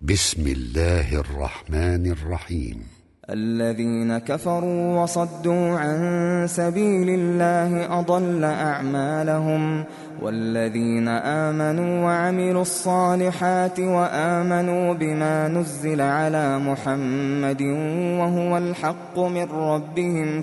بسم الله الرحمن الرحيم. الذين كفروا وصدوا عن سبيل الله أضل أعمالهم، والذين آمنوا وعملوا الصالحات وآمنوا بما نزل على محمد وهو الحق من ربهم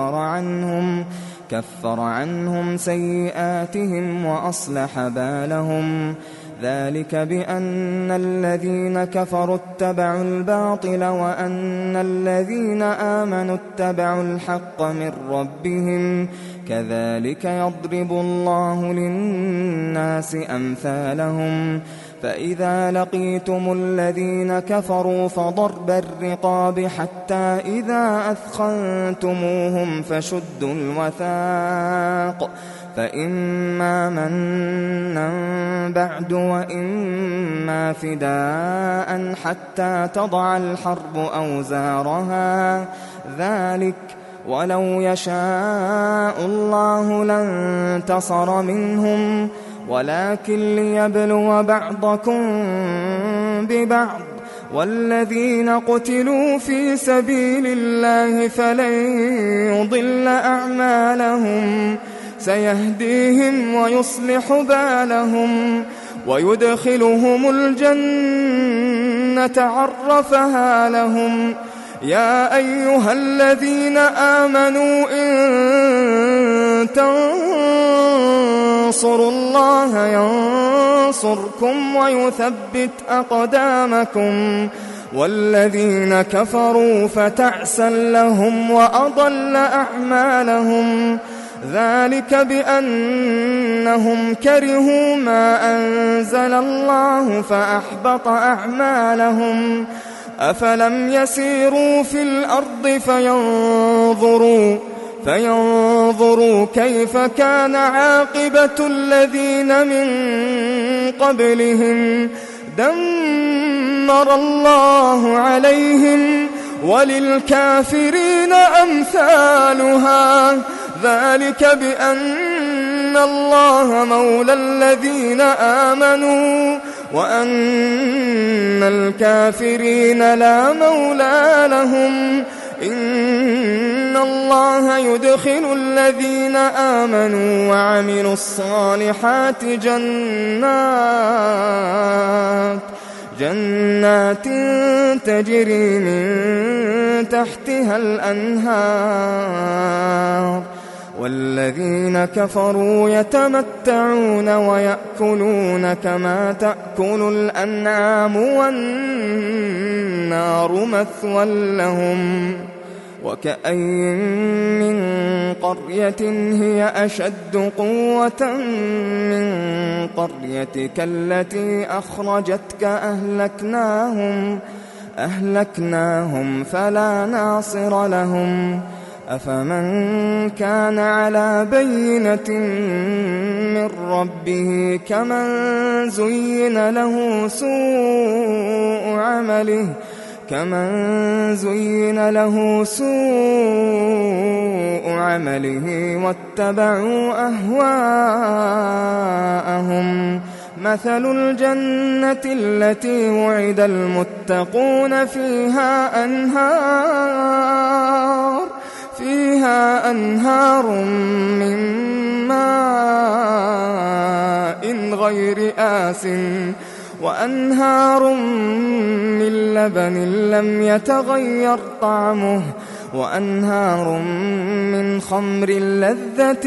كفر عنهم سيئاتهم وأصلح بالهم. ذلك بأن الذين كفروا اتبعوا الباطل وأن الذين آمنوا اتبعوا الحق من ربهم، كذلك يضرب الله للناس أمثالهم. فإذا لقيتم الذين كفروا فضرب الرقاب حتى إذا أثخنتموهم فشدوا الوثاق، فإما منا بعد وإما فداء حتى تضع الحرب أوزارها، ذلك ولو يشاء الله لانتصر منهم ولكن ليبلو بعضكم ببعض. والذين قتلوا في سبيل الله فلن يضل أعمالهم، سيهديهم ويصلح بالهم ويدخلهم الجنة عرفها لهم. يا أيها الذين آمنوا إن تنصروا الله ينصركم ويثبت أقدامكم، والذين كفروا فتعسا لهم وأضل أعمالهم. ذلك بأنهم كرهوا ما أنزل الله فأحبط أعمالهم. أفلم يسيروا في الأرض فينظروا كيف كان عاقبة الذين من قبلهم، دمر الله عليهم وللكافرين أمثالها. ذلك بأن الله مولى الذين آمنوا وأن الكافرين لا مولى لهم. إن الله يدخل الذين آمنوا وعملوا الصالحات جنات تجري من تحتها الأنهار، والذين كفروا يتمتعون ويأكلون كما تأكل الأنعام والنار مثوى لهم. وكأين من قرية هي أشد قوة من قريتك التي أخرجتك أهلكناهم فلا ناصر لهم. أفمن كان على بينة من ربه كمن زين له سوء عمله واتبعوا أهواءهم. مثل الجنة التي وعد المتقون فيها أنهار من ماء غير آسٍ وأنهار من لبن لم يتغير طعمه وأنهار من خمر لذة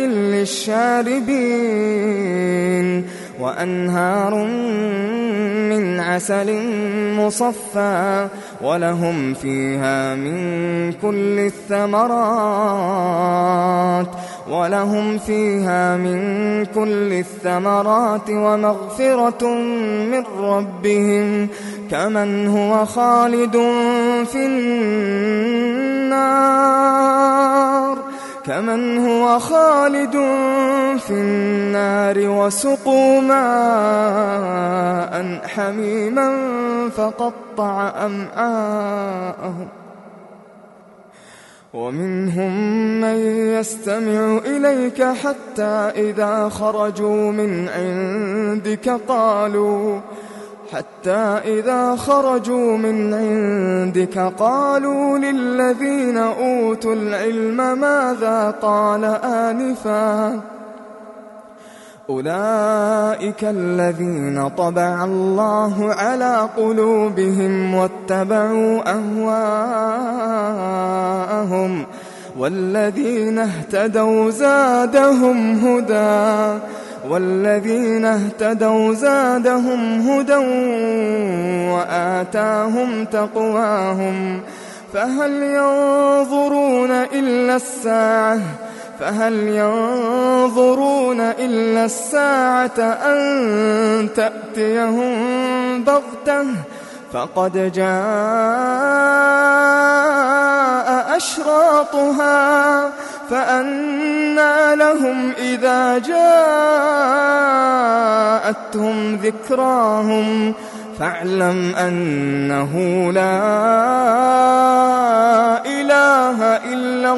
للشاربين وأنهار من عسل مصفى ولهم فيها من كل الثمرات ومغفرة من ربهم كمن هو خالد في النار وسقوا ماء حميما فقطع أمعاءهم. ومنهم من يستمع إليك حتى إذا خرجوا من عندك حتى إذا خرجوا من عندك قالوا للذين أوتوا العلم ماذا قال آنفا أولئك الذين طبع الله على قلوبهم واتبعوا أهواءهم والذين اهتدوا زادهم هدى وآتاهم تقواهم فهل ينظرون إلا الساعة أن تأتيهم بغتة فقد جاء أشراطها فأنى لهم إذا جاءتهم ذكراهم فاعلم أنه لا إله إلا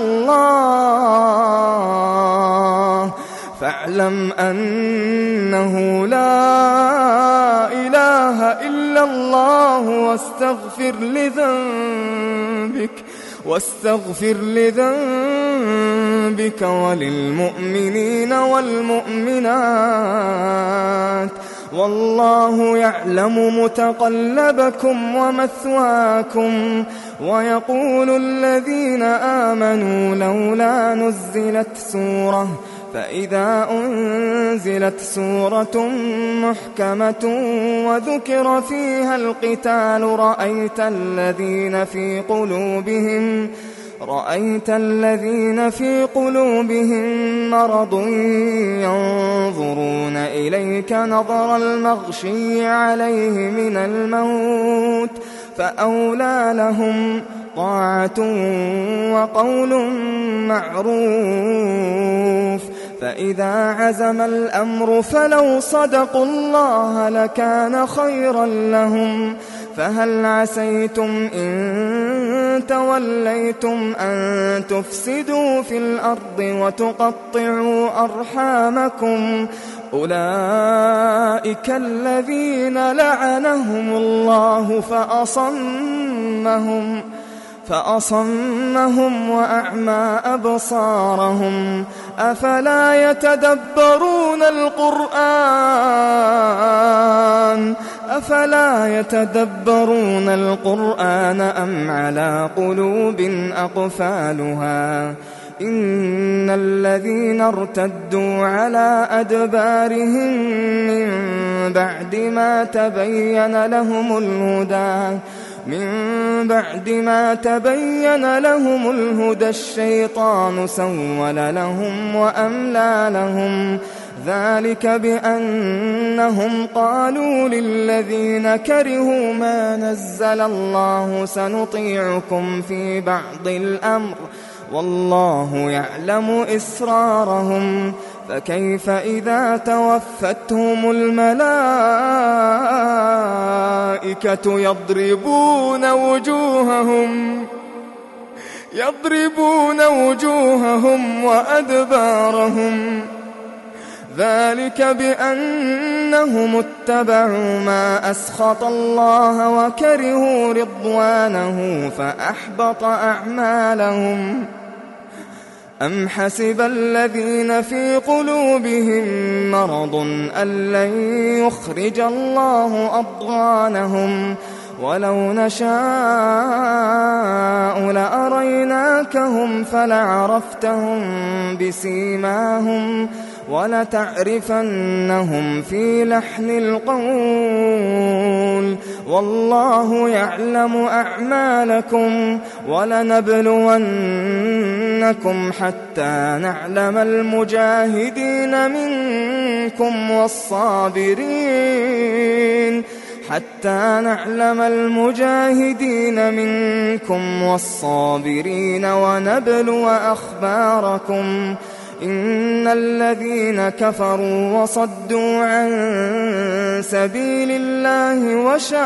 الله واستغفر لذنبك وللمؤمنين والمؤمنات والله يعلم متقلبكم ومثواكم ويقول الذين آمنوا لولا نزلت سورة فإذا أنزلت سورة محكمة وذكر فيها القتال رأيت الذين في قلوبهم مرض ينظرون إليك نظر المغشي عليه من الموت فأولى لهم طاعة وقول معروف فإذا عزم الأمر فلو صدقوا الله لكان خيرا لهم فهل عسيتم إن توليتم أن تفسدوا في الأرض وتقطعوا أرحامكم أولئك الذين لعنهم الله فأصمهم وأعمى أبصارهم أفلا يتدبرون القرآن أم على قلوب أقفالها إن الذين ارتدوا على أدبارهم من بعد ما تبين لهم الهدى الشيطان سول لهم وأملى لهم ذلك بأنهم قالوا للذين كرهوا ما نزل الله سنطيعكم في بعض الأمر والله يعلم إسرارهم فكيف إذا توفتهم الملائكة يضربون وجوههم وأدبارهم ذلك بأنهم اتبعوا ما أسخط الله وكرهوا رضوانه فأحبط أعمالهم أم حسب الذين في قلوبهم مرض أن لن يخرج الله أضغانهم ولو نشاء لأريناكهم فلعرفتهم بسيماهم ولتعرفنهم في لحن القول والله يعلم أعمالكم ولنبلونكم حتى نعلم المجاهدين منكم والصابرين ونبلو أخباركم إن الذين كفروا وصدوا عن سبيل الله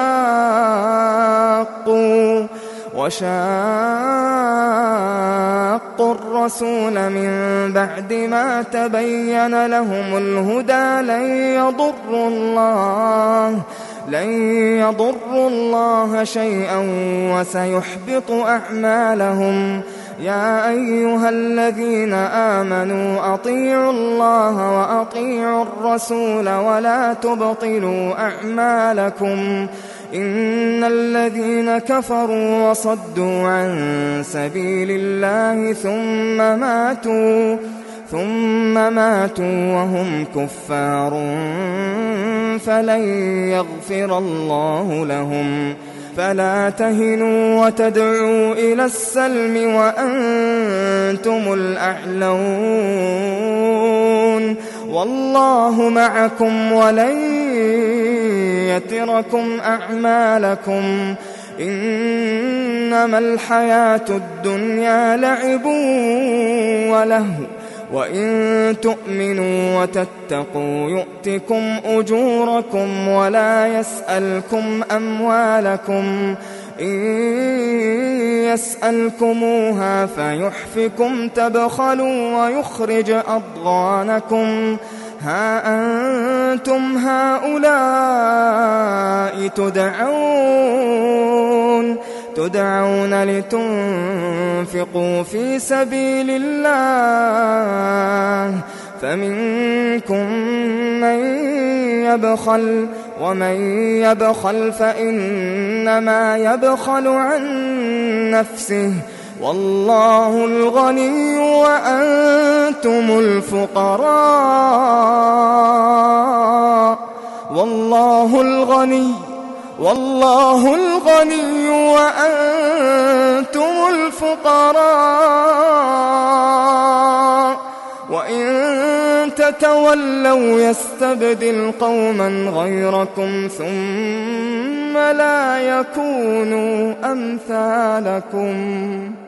وشاقوا الرسول من بعد ما تبين لهم الهدى لن يضروا الله شيئا وسيحبط أعمالهم. يا أيها الذين آمنوا أطيعوا الله وأطيعوا الرسول ولا تبطلوا أعمالكم. إن الذين كفروا وصدوا عن سبيل الله ثم ماتوا وهم كفار فلن يغفر الله لهم. فلا تهنوا وتدعوا إلى السلم وأنتم الأعلون والله معكم ولن يتركم أعمالكم. إنما الحياة الدنيا لعب ولهو وإن تؤمنوا وتتقوا يؤتكم أجوركم ولا يسألكم أموالكم. إن يسألكموها فيحفكم تبخلوا ويخرج أضغانكم. ها أنتم هؤلاء تدعون لتنفقوا في سبيل الله فمنكم من يبخل ومن يبخل فإنما يبخل عن نفسه والله الغني وأنتم الفقراء. والله الغني وأنتم الفقراء. وإن تتولوا يستبدل قوما غيركم ثم لا يكونوا أمثالكم.